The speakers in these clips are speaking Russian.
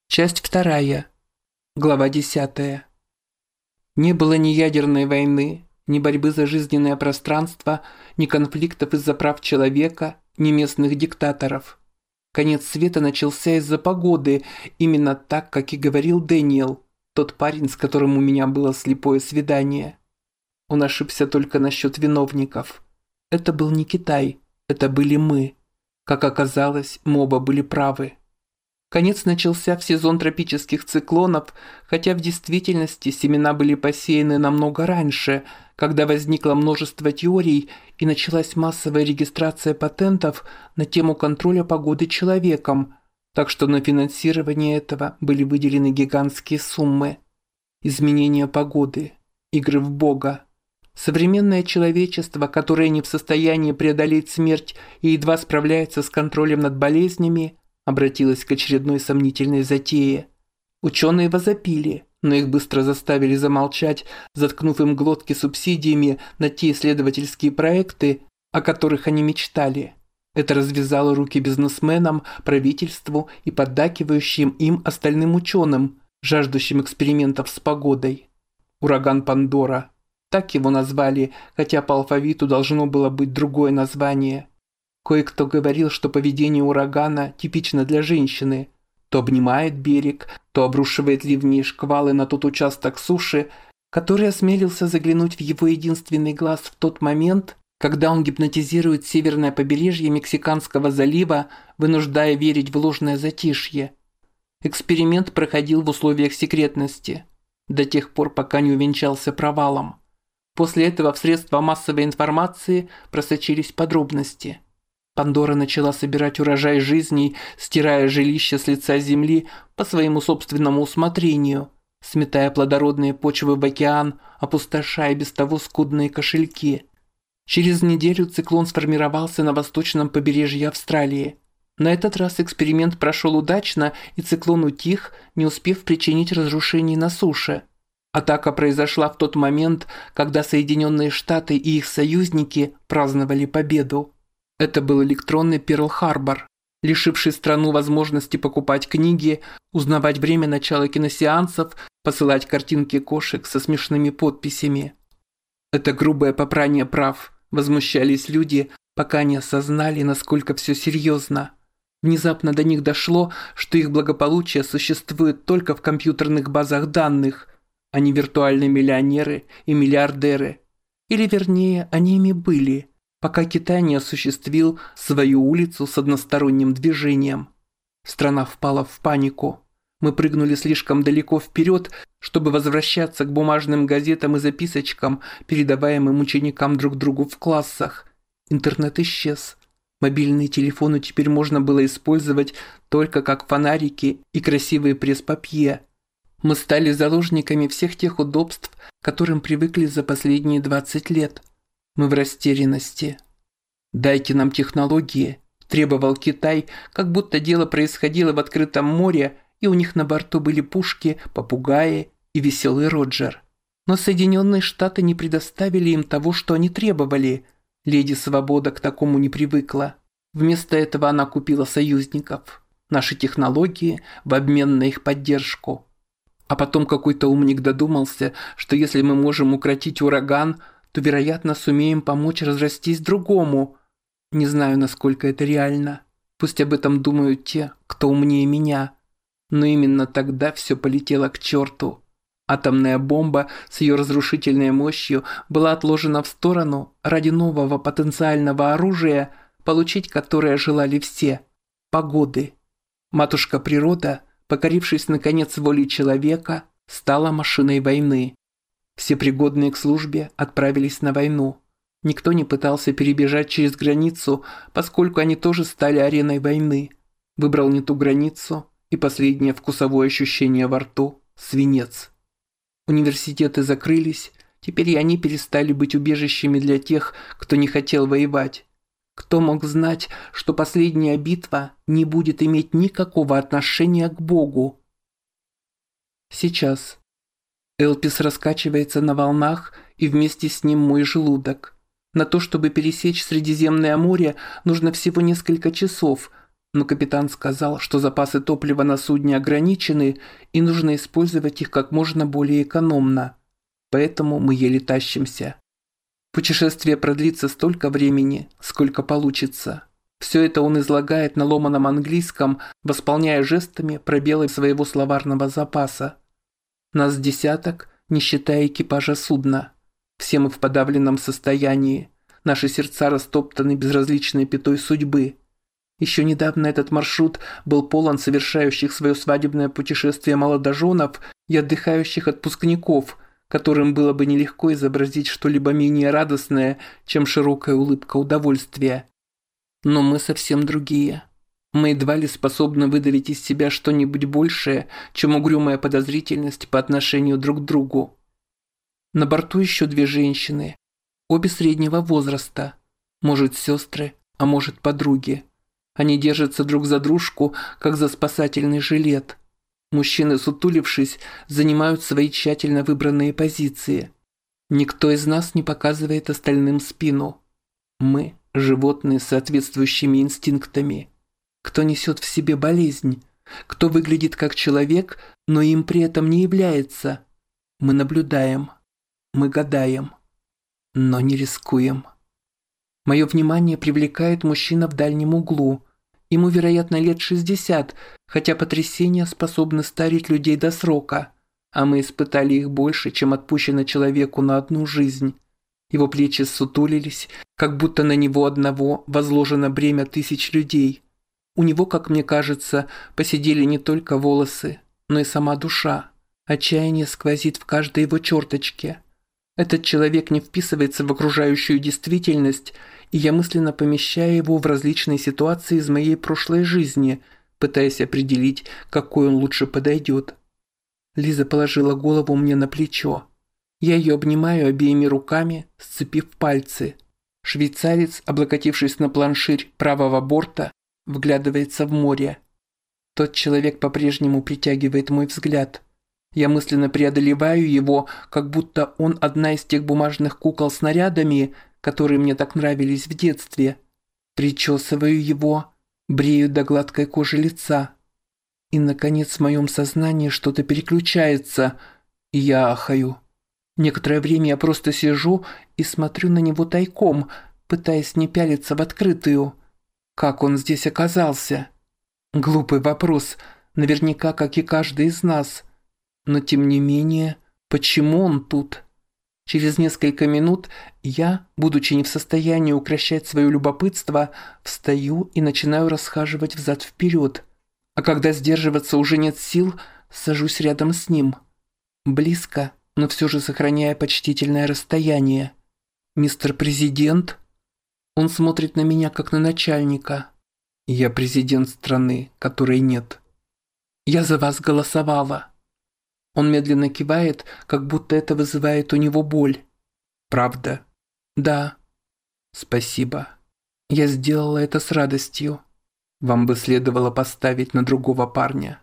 Часть вторая. Глава 10. Не было ни ядерной войны, ни борьбы за жизненное пространство, ни конфликтов из-за прав человека, ни местных диктаторов. Конец света начался из-за погоды, именно так, как и говорил Дэниел, тот парень, с которым у меня было слепое свидание. Он ошибся только насчет виновников. Это был не Китай, это были мы. Как оказалось, мы оба были правы. Конец начался в сезон тропических циклонов, хотя в действительности семена были посеяны намного раньше, когда возникло множество теорий и началась массовая регистрация патентов на тему контроля погоды человеком, так что на финансирование этого были выделены гигантские суммы. Изменение погоды, игры в Бога. Современное человечество, которое не в состоянии преодолеть смерть и едва справляется с контролем над болезнями, обратилась к очередной сомнительной затее. Ученые возопили, но их быстро заставили замолчать, заткнув им глотки субсидиями на те исследовательские проекты, о которых они мечтали. Это развязало руки бизнесменам, правительству и поддакивающим им остальным ученым, жаждущим экспериментов с погодой. Ураган Пандора. Так его назвали, хотя по алфавиту должно было быть другое название. Кое-кто говорил, что поведение урагана типично для женщины. То обнимает берег, то обрушивает ливни и шквалы на тот участок суши, который осмелился заглянуть в его единственный глаз в тот момент, когда он гипнотизирует северное побережье Мексиканского залива, вынуждая верить в ложное затишье. Эксперимент проходил в условиях секретности, до тех пор, пока не увенчался провалом. После этого в средства массовой информации просочились подробности. Пандора начала собирать урожай жизней, стирая жилища с лица земли по своему собственному усмотрению, сметая плодородные почвы в океан, опустошая без того скудные кошельки. Через неделю циклон сформировался на восточном побережье Австралии. На этот раз эксперимент прошел удачно, и циклон утих, не успев причинить разрушений на суше. Атака произошла в тот момент, когда Соединенные Штаты и их союзники праздновали победу. Это был электронный Перл-Харбор, лишивший страну возможности покупать книги, узнавать время начала киносеансов, посылать картинки кошек со смешными подписями. Это грубое попрание прав, возмущались люди, пока не осознали, насколько все серьезно. Внезапно до них дошло, что их благополучие существует только в компьютерных базах данных, а не виртуальные миллионеры и миллиардеры. Или вернее, они ими были, пока Китай не осуществил свою улицу с односторонним движением. Страна впала в панику. Мы прыгнули слишком далеко вперед, чтобы возвращаться к бумажным газетам и записочкам, передаваемым ученикам друг другу в классах. Интернет исчез. Мобильные телефоны теперь можно было использовать только как фонарики и красивые пресс-папье. Мы стали заложниками всех тех удобств, к которым привыкли за последние 20 лет. Мы в растерянности. «Дайте нам технологии», – требовал Китай, как будто дело происходило в открытом море, и у них на борту были пушки, попугаи и веселый Роджер. Но Соединенные Штаты не предоставили им того, что они требовали. Леди Свобода к такому не привыкла. Вместо этого она купила союзников. Наши технологии в обмен на их поддержку. А потом какой-то умник додумался, что если мы можем укротить ураган, то, вероятно, сумеем помочь разрастись другому. Не знаю, насколько это реально. Пусть об этом думают те, кто умнее меня. Но именно тогда все полетело к черту. Атомная бомба с ее разрушительной мощью была отложена в сторону ради нового потенциального оружия, получить которое желали все – погоды. Матушка природа, покорившись наконец воле человека, стала машиной войны. Все пригодные к службе отправились на войну. Никто не пытался перебежать через границу, поскольку они тоже стали ареной войны. Выбрал не ту границу, и последнее вкусовое ощущение во рту – свинец. Университеты закрылись, теперь и они перестали быть убежищами для тех, кто не хотел воевать. Кто мог знать, что последняя битва не будет иметь никакого отношения к Богу? Сейчас. Элпис раскачивается на волнах, и вместе с ним мой желудок. На то, чтобы пересечь Средиземное море, нужно всего несколько часов, но капитан сказал, что запасы топлива на судне ограничены и нужно использовать их как можно более экономно. Поэтому мы еле тащимся. Путешествие продлится столько времени, сколько получится. Все это он излагает на ломаном английском, восполняя жестами пробелы своего словарного запаса. Нас десяток, не считая экипажа судна. Все мы в подавленном состоянии. Наши сердца растоптаны безразличной пятой судьбы. Еще недавно этот маршрут был полон совершающих свое свадебное путешествие молодоженов и отдыхающих отпускников, которым было бы нелегко изобразить что-либо менее радостное, чем широкая улыбка удовольствия. Но мы совсем другие. Мы едва ли способны выдавить из себя что-нибудь большее, чем угрюмая подозрительность по отношению друг к другу. На борту еще две женщины, обе среднего возраста, может сестры, а может подруги. Они держатся друг за дружку, как за спасательный жилет. Мужчины, сутулившись, занимают свои тщательно выбранные позиции. Никто из нас не показывает остальным спину. Мы – животные с соответствующими инстинктами. Кто несет в себе болезнь, кто выглядит как человек, но им при этом не является. Мы наблюдаем, мы гадаем, но не рискуем. Мое внимание привлекает мужчина в дальнем углу. Ему, вероятно, лет 60, хотя потрясения способны старить людей до срока, а мы испытали их больше, чем отпущено человеку на одну жизнь. Его плечи ссутулились, как будто на него одного возложено бремя тысяч людей. У него, как мне кажется, посидели не только волосы, но и сама душа. Отчаяние сквозит в каждой его черточке. Этот человек не вписывается в окружающую действительность, и я мысленно помещаю его в различные ситуации из моей прошлой жизни, пытаясь определить, какой он лучше подойдет. Лиза положила голову мне на плечо. Я ее обнимаю обеими руками, сцепив пальцы. Швейцарец, облокотившись на планширь правого борта, вглядывается в море. Тот человек по-прежнему притягивает мой взгляд. Я мысленно преодолеваю его, как будто он одна из тех бумажных кукол с нарядами, которые мне так нравились в детстве. Причесываю его, брею до гладкой кожи лица. И, наконец, в моем сознании что-то переключается, и я ахаю. Некоторое время я просто сижу и смотрю на него тайком, пытаясь не пялиться в открытую. Как он здесь оказался? Глупый вопрос, наверняка, как и каждый из нас. Но тем не менее, почему он тут? Через несколько минут я, будучи не в состоянии укрощать свое любопытство, встаю и начинаю расхаживать взад-вперед. А когда сдерживаться уже нет сил, сажусь рядом с ним. Близко, но все же сохраняя почтительное расстояние. «Мистер Президент?» Он смотрит на меня, как на начальника. «Я президент страны, которой нет». «Я за вас голосовала». Он медленно кивает, как будто это вызывает у него боль. «Правда?» «Да». «Спасибо. Я сделала это с радостью. Вам бы следовало поставить на другого парня».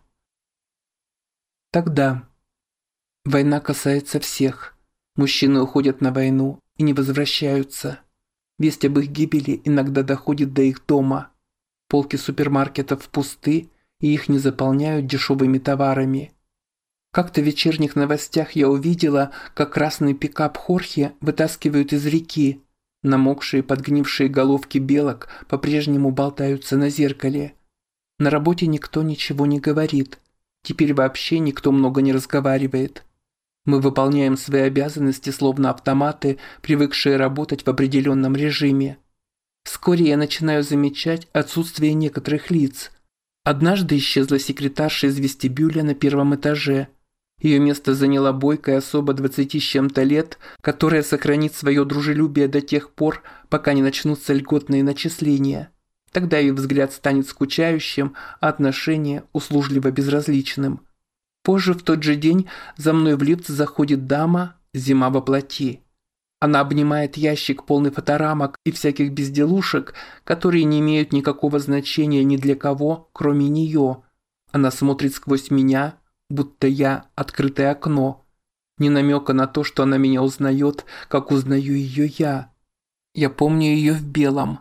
«Тогда». Война касается всех. Мужчины уходят на войну и не возвращаются. Весть об их гибели иногда доходит до их дома. Полки супермаркетов пусты, и их не заполняют дешевыми товарами. Как-то в вечерних новостях я увидела, как красный пикап Хорхе вытаскивают из реки. Намокшие подгнившие головки белок по-прежнему болтаются на зеркале. На работе никто ничего не говорит. Теперь вообще никто много не разговаривает. Мы выполняем свои обязанности словно автоматы, привыкшие работать в определенном режиме. Вскоре я начинаю замечать отсутствие некоторых лиц. Однажды исчезла секретарша из вестибюля на первом этаже. Ее место заняла бойкая особа 20 с чем-то лет, которая сохранит свое дружелюбие до тех пор, пока не начнутся льготные начисления. Тогда ее взгляд станет скучающим, а отношение услужливо безразличным. Позже в тот же день за мной в лифт заходит дама, зима во плоти. Она обнимает ящик, полный фоторамок и всяких безделушек, которые не имеют никакого значения ни для кого, кроме нее. Она смотрит сквозь меня, будто я открытое окно. Ни намека на то, что она меня узнает, как узнаю ее я. Я помню ее в белом.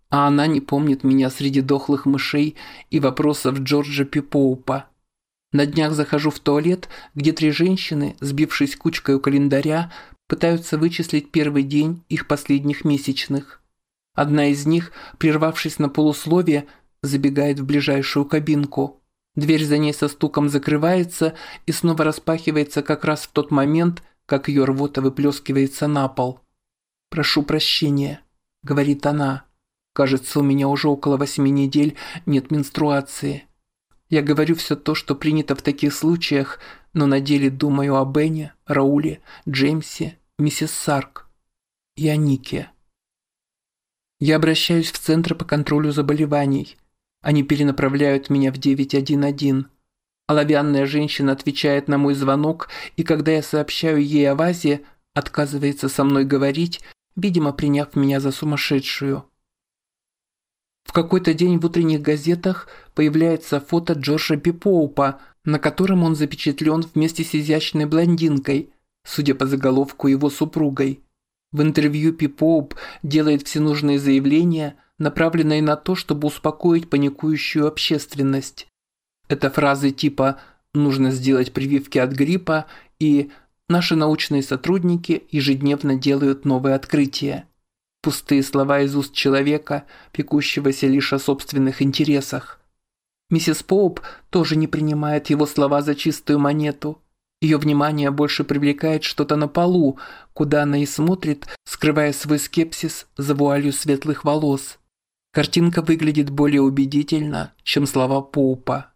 А она не помнит меня среди дохлых мышей и вопросов Джорджа Пипоупа. На днях захожу в туалет, где 3 женщины, сбившись кучкой у календаря, пытаются вычислить первый день их последних месячных. Одна из них, прервавшись на полусловие, забегает в ближайшую кабинку. Дверь за ней со стуком закрывается и снова распахивается как раз в тот момент, как ее рвота выплескивается на пол. «Прошу прощения», — говорит она. «Кажется, у меня уже около 8 недель нет менструации». Я говорю все то, что принято в таких случаях, но на деле думаю о Бене, Рауле, Джеймсе, миссис Сарк и о Нике. Я обращаюсь в Центр по контролю заболеваний. Они перенаправляют меня в 911. Оловянная женщина отвечает на мой звонок, и когда я сообщаю ей о вазе, отказывается со мной говорить, видимо, приняв меня за сумасшедшую. В какой-то день в утренних газетах появляется фото Джорджа Пипоупа, на котором он запечатлен вместе с изящной блондинкой, судя по заголовку, его супругой. В интервью Пипоуп делает всенужные заявления, направленные на то, чтобы успокоить паникующую общественность. Это фразы типа «нужно сделать прививки от гриппа» и «наши научные сотрудники ежедневно делают новые открытия». Пустые слова из уст человека, пекущегося лишь о собственных интересах. Миссис Поуп тоже не принимает его слова за чистую монету. Ее внимание больше привлекает что-то на полу, куда она и смотрит, скрывая свой скепсис за вуалью светлых волос. Картинка выглядит более убедительно, чем слова Поупа.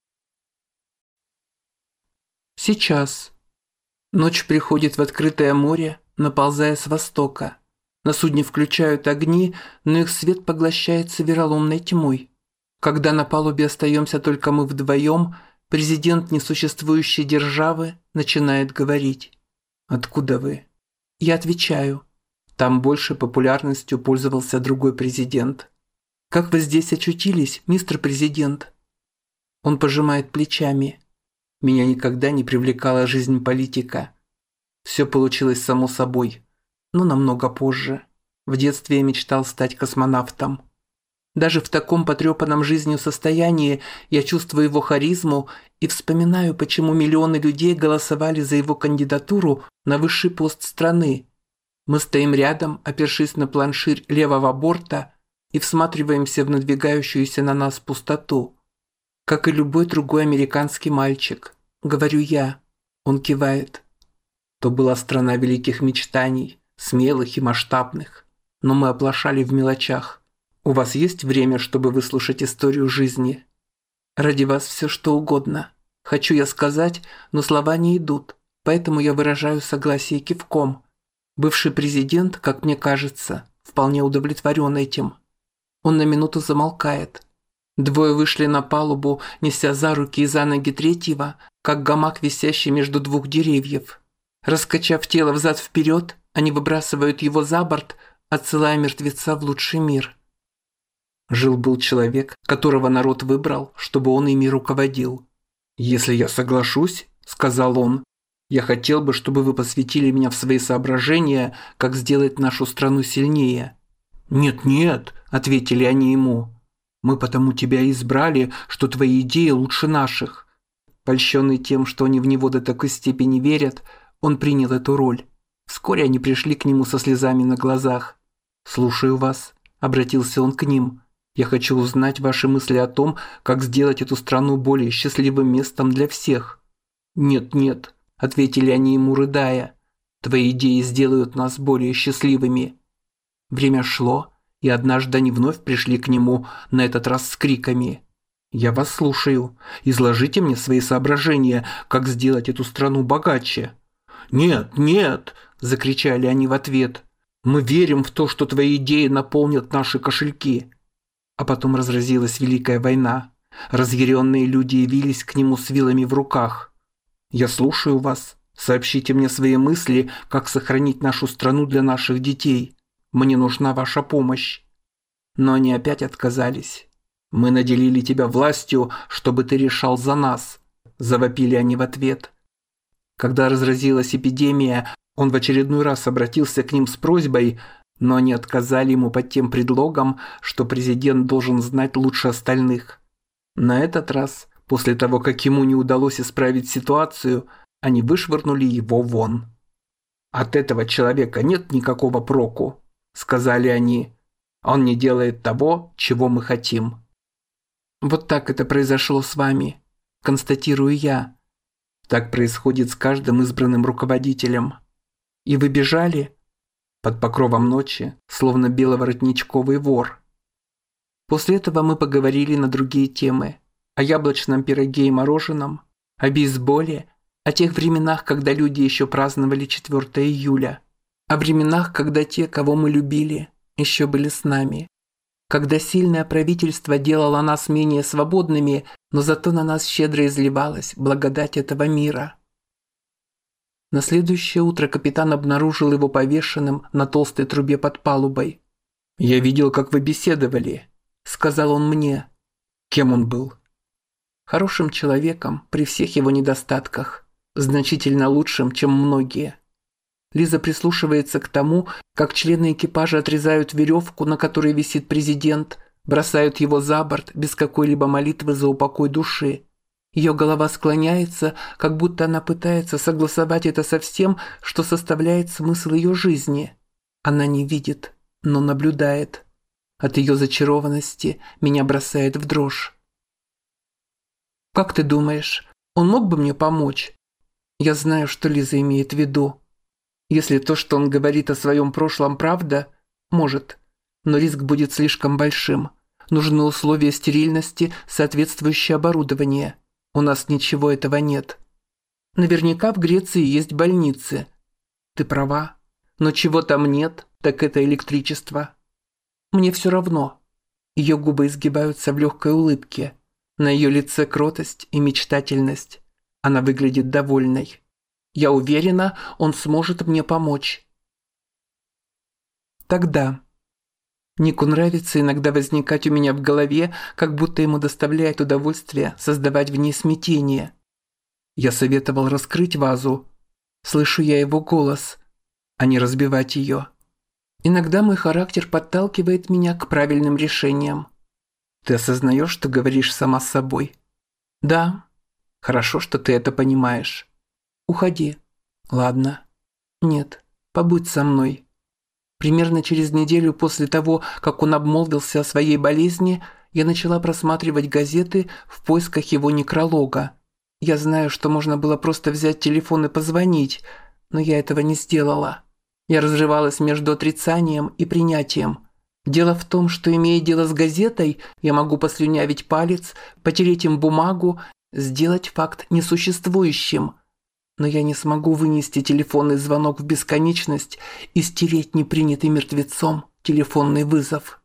Сейчас. Ночь приходит в открытое море, наползая с востока. На судне включают огни, но их свет поглощается вероломной тьмой. Когда на палубе остаемся только мы вдвоем, президент несуществующей державы начинает говорить. «Откуда вы?» Я отвечаю. Там больше популярностью пользовался другой президент. «Как вы здесь очутились, мистер президент?» Он пожимает плечами. Меня никогда не привлекала жизнь политика. Все получилось само собой. Но намного позже. В детстве я мечтал стать космонавтом. Даже в таком потрепанном жизнью состоянии я чувствую его харизму и вспоминаю, почему миллионы людей голосовали за его кандидатуру на высший пост страны. Мы стоим рядом, опершись на планширь левого борта, и всматриваемся в надвигающуюся на нас пустоту. Как и любой другой американский мальчик, говорю я. Он кивает. То была страна великих мечтаний, смелых и масштабных. Но мы оплошали в мелочах. У вас есть время, чтобы выслушать историю жизни? Ради вас все что угодно. Хочу я сказать, но слова не идут, поэтому я выражаю согласие кивком. Бывший президент, как мне кажется, вполне удовлетворен этим. Он на минуту замолкает. Двое вышли на палубу, неся за руки и за ноги третьего, как гамак, висящий между 2 деревьев. Раскачав тело взад-вперед, они выбрасывают его за борт, отсылая мертвеца в лучший мир. Жил-был человек, которого народ выбрал, чтобы он ими руководил. «Если я соглашусь, — сказал он, — я хотел бы, чтобы вы посвятили меня в свои соображения, как сделать нашу страну сильнее». «Нет-нет, — ответили они ему, — мы потому тебя и избрали, что твои идеи лучше наших». Польщенный тем, что они в него до такой степени верят, он принял эту роль. Вскоре они пришли к нему со слезами на глазах. «Слушаю вас», — обратился он к ним. «Я хочу узнать ваши мысли о том, как сделать эту страну более счастливым местом для всех». «Нет-нет», — ответили они ему, рыдая. «Твои идеи сделают нас более счастливыми». Время шло, и однажды они вновь пришли к нему, на этот раз с криками. «Я вас слушаю. Изложите мне свои соображения, как сделать эту страну богаче». «Нет, нет!» – закричали они в ответ. «Мы верим в то, что твои идеи наполнят наши кошельки». А потом разразилась Великая война. Разъяренные люди явились к нему с вилами в руках. «Я слушаю вас. Сообщите мне свои мысли, как сохранить нашу страну для наших детей. Мне нужна ваша помощь». Но они опять отказались. «Мы наделили тебя властью, чтобы ты решал за нас», – завопили они в ответ. Когда разразилась эпидемия, он в очередной раз обратился к ним с просьбой, Но они отказали ему под тем предлогом, что президент должен знать лучше остальных. На этот раз, после того, как ему не удалось исправить ситуацию, они вышвырнули его вон. «От этого человека нет никакого проку», – сказали они. «Он не делает того, чего мы хотим». Вот так это произошло с вами, констатирую я. Так происходит с каждым избранным руководителем. И вы бежали? Под покровом ночи, словно беловоротничковый вор. После этого мы поговорили на другие темы. О яблочном пироге и мороженом, о бейсболе, о тех временах, когда люди еще праздновали 4 июля. О временах, когда те, кого мы любили, еще были с нами. Когда сильное правительство делало нас менее свободными, но зато на нас щедро изливалась благодать этого мира. На следующее утро капитан обнаружил его повешенным на толстой трубе под палубой. «Я видел, как вы беседовали», – сказал он мне. Кем он был? Хорошим человеком при всех его недостатках, значительно лучшим, чем многие. Лиза прислушивается к тому, как члены экипажа отрезают веревку, на которой висит президент, бросают его за борт без какой-либо молитвы за упокой души. Ее голова склоняется, как будто она пытается согласовать это со всем, что составляет смысл ее жизни. Она не видит, но наблюдает. От ее зачарованности меня бросает в дрожь. «Как ты думаешь, он мог бы мне помочь?» Я знаю, что Лиза имеет в виду. Если то, что он говорит о своем прошлом, правда, может, но риск будет слишком большим. Нужны условия стерильности, соответствующее оборудование. У нас ничего этого нет. Наверняка в Греции есть больницы. Ты права, но чего там нет, так это электричество. Мне все равно. Ее губы изгибаются в легкой улыбке. На ее лице кротость и мечтательность. Она выглядит довольной. Я уверена, он сможет мне помочь. Тогда. Нику нравится иногда возникать у меня в голове, как будто ему доставляет удовольствие создавать в ней смятение. Я советовал раскрыть вазу. Слышу я его голос, а не разбивать ее. Иногда мой характер подталкивает меня к правильным решениям. Ты осознаешь, что говоришь сама с собой? Да. Хорошо, что ты это понимаешь. Уходи. Ладно. Нет, побудь со мной. Примерно через неделю после того, как он обмолвился о своей болезни, я начала просматривать газеты в поисках его некролога. Я знаю, что можно было просто взять телефон и позвонить, но я этого не сделала. Я разрывалась между отрицанием и принятием. Дело в том, что, имея дело с газетой, я могу послюнявить палец, потереть им бумагу, сделать факт несуществующим. Но я не смогу вынести телефонный звонок в бесконечность и стереть непринятый мертвецом телефонный вызов.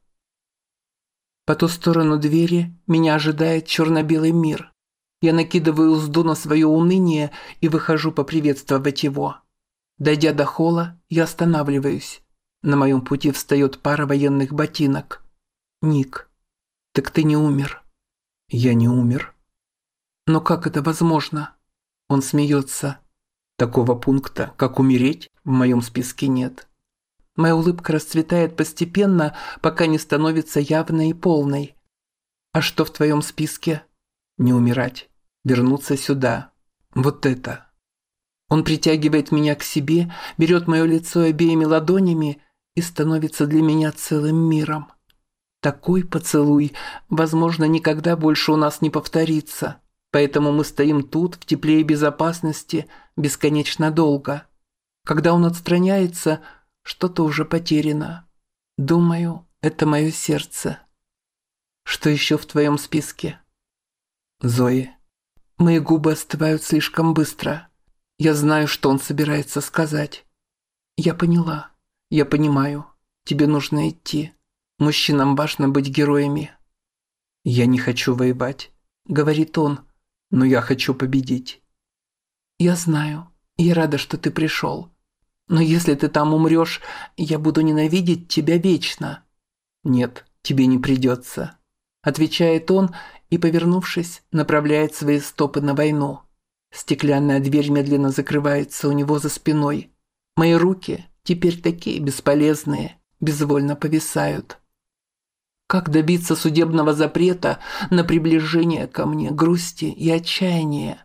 По ту сторону двери меня ожидает черно-белый мир. Я накидываю узду на свое уныние и выхожу поприветствовать его. Дойдя до холла, я останавливаюсь. На моем пути встает пара военных ботинок. «Ник, так ты не умер». «Я не умер». «Но как это возможно?» Он смеется. «Такого пункта, как умереть, в моем списке нет». Моя улыбка расцветает постепенно, пока не становится явной и полной. «А что в твоем списке?» «Не умирать. Вернуться сюда. Вот это». Он притягивает меня к себе, берет мое лицо обеими ладонями и становится для меня целым миром. Такой поцелуй, возможно, никогда больше у нас не повторится. Поэтому мы стоим тут, в тепле и безопасности, бесконечно долго. Когда он отстраняется, что-то уже потеряно. Думаю, это мое сердце. Что еще в твоем списке? Зои. Мои губы остывают слишком быстро. Я знаю, что он собирается сказать. Я поняла. Я понимаю. Тебе нужно идти. Мужчинам важно быть героями. Я не хочу воевать, говорит он, но я хочу победить. Я знаю. Я рада, что ты пришел. Но если ты там умрешь, я буду ненавидеть тебя вечно. Нет, тебе не придется. Отвечает он и, повернувшись, направляет свои стопы на войну. Стеклянная дверь медленно закрывается у него за спиной. Мои руки теперь такие бесполезные, безвольно повисают. Как добиться судебного запрета на приближение ко мне грусти и отчаяния?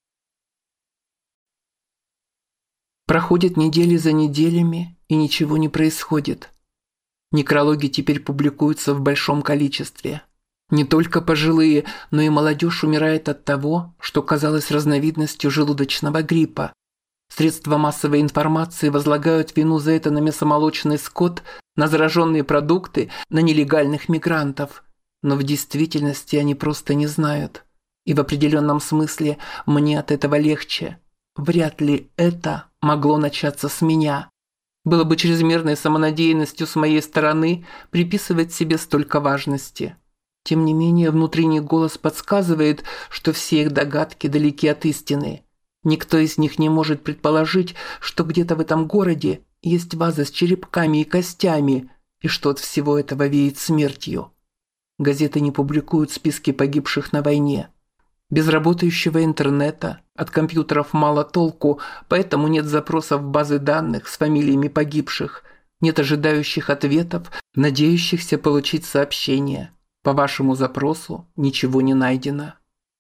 Проходят недели за неделями, и ничего не происходит. Некрологи теперь публикуются в большом количестве. Не только пожилые, но и молодежь умирает от того, что казалось разновидностью желудочного гриппа. Средства массовой информации возлагают вину за это на мясомолочный скот, на зараженные продукты, на нелегальных мигрантов. Но в действительности они просто не знают. И в определенном смысле мне от этого легче. Вряд ли это могло начаться с меня. Было бы чрезмерной самонадеянностью с моей стороны приписывать себе столько важности. Тем не менее, внутренний голос подсказывает, что все их догадки далеки от истины. Никто из них не может предположить, что где-то в этом городе есть ваза с черепками и костями, и что от всего этого веет смертью. Газеты не публикуют списки погибших на войне. Без работающего интернета, от компьютеров мало толку, поэтому нет запросов в базы данных с фамилиями погибших, нет ожидающих ответов, надеющихся получить сообщение. По вашему запросу ничего не найдено.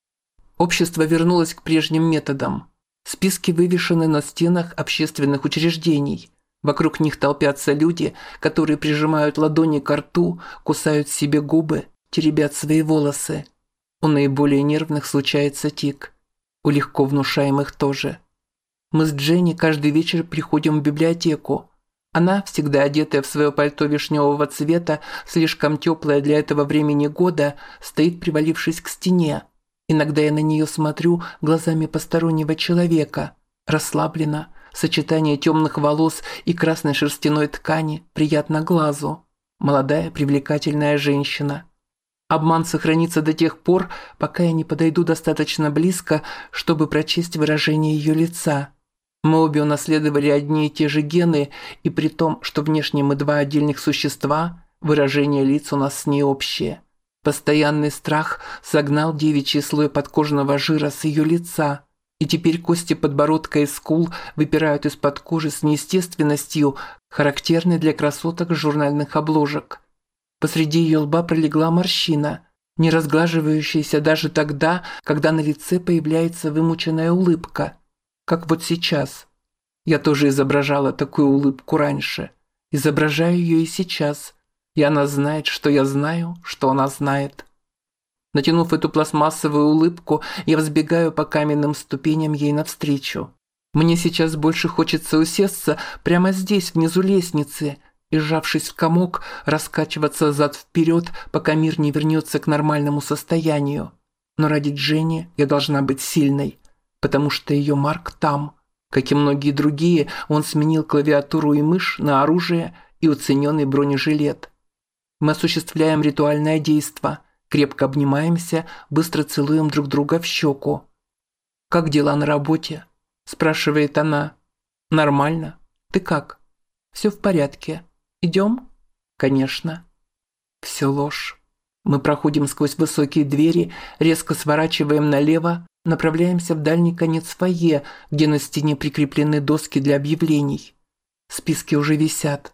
Общество вернулось к прежним методам. Списки вывешены на стенах общественных учреждений. Вокруг них толпятся люди, которые прижимают ладони к рту, кусают себе губы, теребят свои волосы. У наиболее нервных случается тик. У легко внушаемых тоже. Мы с Дженни каждый вечер приходим в библиотеку. Она, всегда одетая в свое пальто вишневого цвета, слишком теплая для этого времени года, стоит, привалившись к стене. Иногда я на нее смотрю глазами постороннего человека. Расслабленно, сочетание темных волос и красной шерстяной ткани приятно глазу. Молодая, привлекательная женщина. Обман сохранится до тех пор, пока я не подойду достаточно близко, чтобы прочесть выражение ее лица. Мы обе унаследовали одни и те же гены, и при том, что внешне мы два отдельных существа, выражение лиц у нас с ней общее. Постоянный страх согнал девичий слой подкожного жира с ее лица, и теперь кости подбородка и скул выпирают из-под кожи с неестественностью, характерной для красоток журнальных обложек. Посреди ее лба пролегла морщина, не разглаживающаяся даже тогда, когда на лице появляется вымученная улыбка, как вот сейчас. Я тоже изображала такую улыбку раньше, изображаю ее и сейчас, и она знает, что я знаю, что она знает. Натянув эту пластмассовую улыбку, я взбегаю по каменным ступеням ей навстречу. Мне сейчас больше хочется усесться прямо здесь, внизу лестницы, и, сжавшись в комок, раскачиваться зад-вперед, пока мир не вернется к нормальному состоянию. Но ради Дженни я должна быть сильной, потому что ее Марк там. Как и многие другие, он сменил клавиатуру и мышь на оружие и уцененный бронежилет. Мы осуществляем ритуальное действо, крепко обнимаемся, быстро целуем друг друга в щеку. «Как дела на работе?» – спрашивает она. «Нормально. Ты как?» «Все в порядке. Идем?» «Конечно». Все ложь. Мы проходим сквозь высокие двери, резко сворачиваем налево, направляемся в дальний конец фойе, где на стене прикреплены доски для объявлений. Списки уже висят.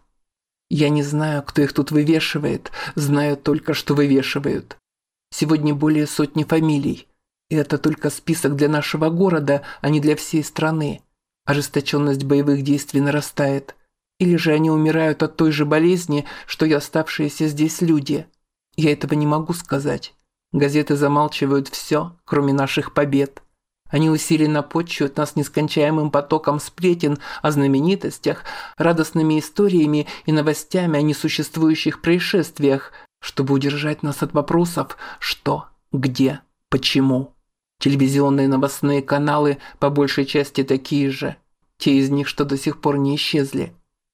Я не знаю, кто их тут вывешивает, знаю только, что вывешивают. Сегодня более 100 фамилий. И это только список для нашего города, а не для всей страны. Ожесточенность боевых действий нарастает. Или же они умирают от той же болезни, что и оставшиеся здесь люди. Я этого не могу сказать. Газеты замалчивают все, кроме наших побед. Они усиленно почуют нас нескончаемым потоком сплетен о знаменитостях, радостными историями и новостями о несуществующих происшествиях, чтобы удержать нас от вопросов «что?», «где?», «почему?». Телевизионные новостные каналы по большей части такие же, те из них, что до сих пор не исчезли.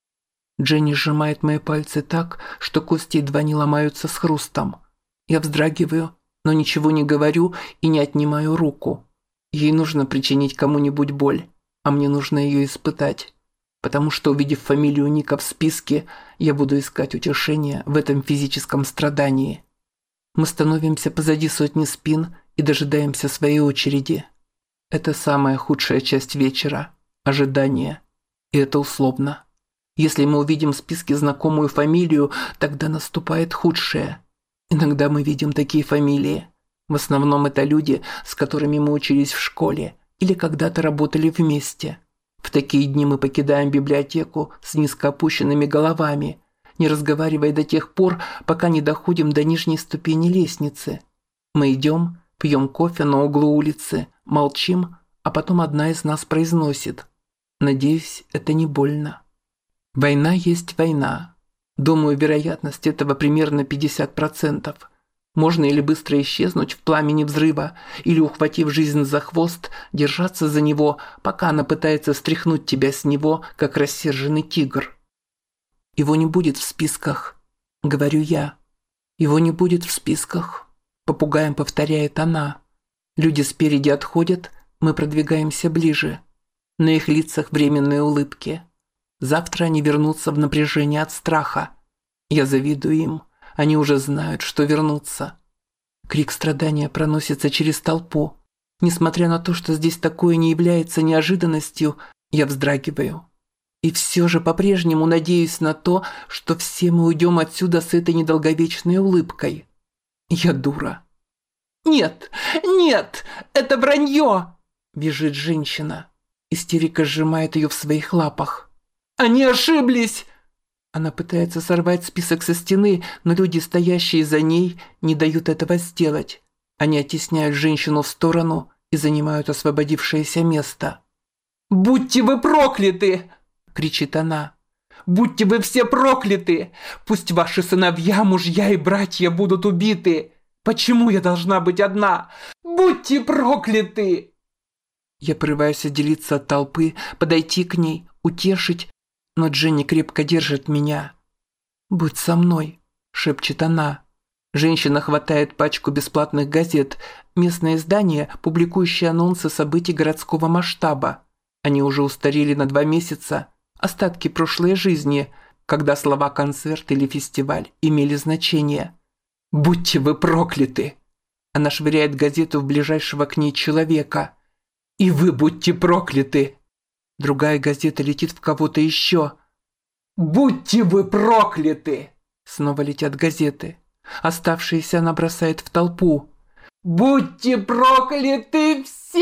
Дженни сжимает мои пальцы так, что кости едва не ломаются с хрустом. Я вздрагиваю, но ничего не говорю и не отнимаю руку. Ей нужно причинить кому-нибудь боль, а мне нужно ее испытать. Потому что, увидев фамилию Ника в списке, я буду искать утешение в этом физическом страдании. Мы становимся позади 100 спин и дожидаемся своей очереди. Это самая худшая часть вечера – ожидание. И это условно. Если мы увидим в списке знакомую фамилию, тогда наступает худшее. Иногда мы видим такие фамилии. В основном это люди, с которыми мы учились в школе или когда-то работали вместе. В такие дни мы покидаем библиотеку с низко опущенными головами, не разговаривая до тех пор, пока не доходим до нижней ступени лестницы. Мы идем, пьем кофе на углу улицы, молчим, а потом одна из нас произносит: «Надеюсь, это не больно». Война есть война. Думаю, вероятность этого примерно 50%. Можно или быстро исчезнуть в пламени взрыва, или, ухватив жизнь за хвост, держаться за него, пока она пытается стряхнуть тебя с него, как рассерженный тигр. «Его не будет в списках», — говорю я. «Его не будет в списках», — попугаем повторяет она. Люди спереди отходят, мы продвигаемся ближе. На их лицах временные улыбки. Завтра они вернутся в напряжение от страха. Я завидую им. Они уже знают, что вернутся. Крик страдания проносится через толпу. Несмотря на то, что здесь такое не является неожиданностью, я вздрагиваю. И все же по-прежнему надеюсь на то, что все мы уйдем отсюда с этой недолговечной улыбкой. Я дура. «Нет, нет, это вранье!» – визжит женщина. Истерика сжимает ее в своих лапах. «Они ошиблись!» Она пытается сорвать список со стены, но люди, стоящие за ней, не дают этого сделать. Они оттесняют женщину в сторону и занимают освободившееся место. «Будьте вы прокляты!» – кричит она. «Будьте вы все прокляты! Пусть ваши сыновья, мужья и братья будут убиты! Почему я должна быть одна? Будьте прокляты!» Я порываюсь отделиться от толпы, подойти к ней, утешить, но Дженни крепко держит меня. «Будь со мной», – шепчет она. Женщина хватает пачку бесплатных газет, местное издание, публикующее анонсы событий городского масштаба. Они уже устарели на 2 месяца, остатки прошлой жизни, когда слова «концерт» или «фестиваль» имели значение. «Будьте вы прокляты!» Она швыряет газету в ближайшего к ней человека. «И вы будьте прокляты!» Другая газета летит в кого-то еще. «Будьте вы прокляты!» Снова летят газеты. Оставшиеся она бросает в толпу. «Будьте прокляты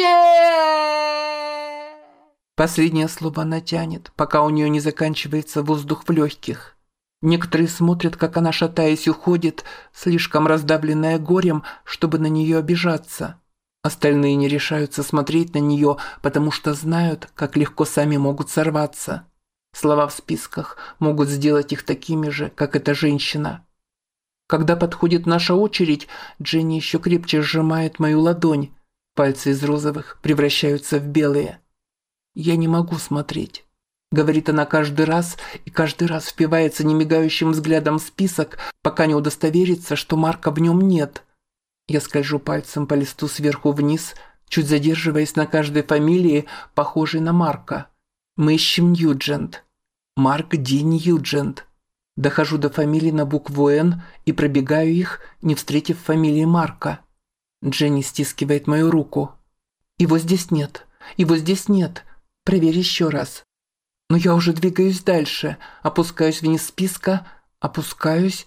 все!» Последнее слово она тянет, пока у нее не заканчивается воздух в легких. Некоторые смотрят, как она, шатаясь, уходит, слишком раздавленная горем, чтобы на нее обижаться. Остальные не решаются смотреть на нее, потому что знают, как легко сами могут сорваться. Слова в списках могут сделать их такими же, как эта женщина. Когда подходит наша очередь, Дженни еще крепче сжимает мою ладонь. Пальцы из розовых превращаются в белые. «Я не могу смотреть», — говорит она каждый раз, и каждый раз впивается немигающим взглядом в список, пока не удостоверится, что марка в нем нет. Я скольжу пальцем по листу сверху вниз, чуть задерживаясь на каждой фамилии, похожей на Марка. Мы ищем Ньюджент. Марк Ди Ньюджент. Дохожу до фамилий на букву «Н» и пробегаю их, не встретив фамилии Марка. Дженни стискивает мою руку. «Его здесь нет. Его здесь нет. Проверь еще раз». Но я уже двигаюсь дальше, опускаюсь вниз списка, опускаюсь,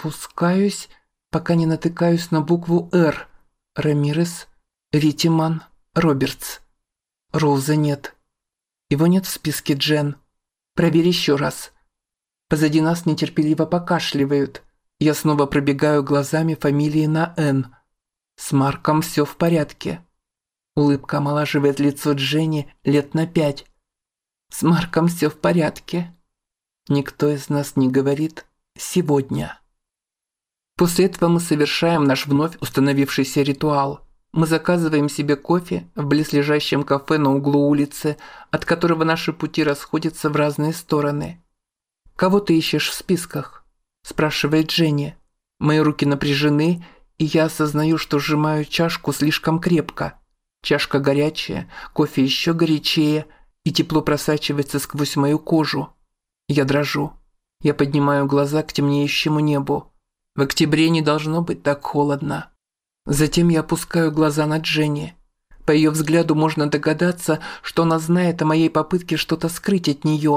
пока не натыкаюсь на букву «Р». Рамирес, Ритиман, Робертс. Роуза нет. Его нет в списке, Джен. Проверь еще раз. Позади нас нетерпеливо покашливают. Я снова пробегаю глазами фамилии на «Н». С Марком все в порядке. Улыбка омолаживает лицо Дженни лет на 5. С Марком все в порядке. Никто из нас не говорит «сегодня». После этого мы совершаем наш вновь установившийся ритуал. Мы заказываем себе кофе в близлежащем кафе на углу улицы, от которого наши пути расходятся в разные стороны. «Кого ты ищешь в списках?» – спрашивает Дженни. Мои руки напряжены, и я осознаю, что сжимаю чашку слишком крепко. Чашка горячая, кофе еще горячее, и тепло просачивается сквозь мою кожу. Я дрожу. Я поднимаю глаза к темнеющему небу. В октябре не должно быть так холодно. Затем я опускаю глаза на Дженни. По ее взгляду можно догадаться, что она знает о моей попытке что-то скрыть от нее.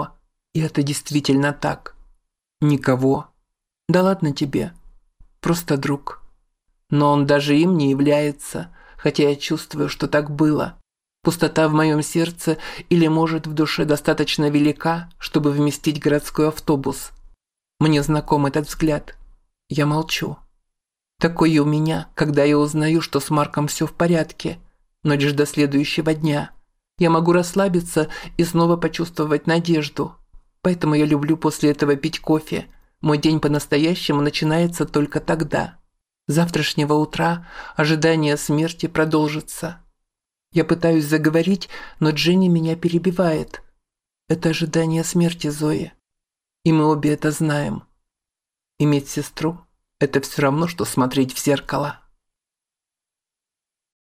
И это действительно так. Никого. Да ладно тебе. Просто друг. Но он даже им не является, хотя я чувствую, что так было. Пустота в моем сердце или, может, в душе достаточно велика, чтобы вместить городской автобус. Мне знаком этот взгляд. Я молчу. Такой и у меня, когда я узнаю, что с Марком все в порядке, но лишь до следующего дня. Я могу расслабиться и снова почувствовать надежду. Поэтому я люблю после этого пить кофе. Мой день по-настоящему начинается только тогда. С завтрашнего утра ожидание смерти продолжится. Я пытаюсь заговорить, но Дженни меня перебивает. Это ожидание смерти, Зои. И мы обе это знаем. Иметь сестру – это все равно, что смотреть в зеркало.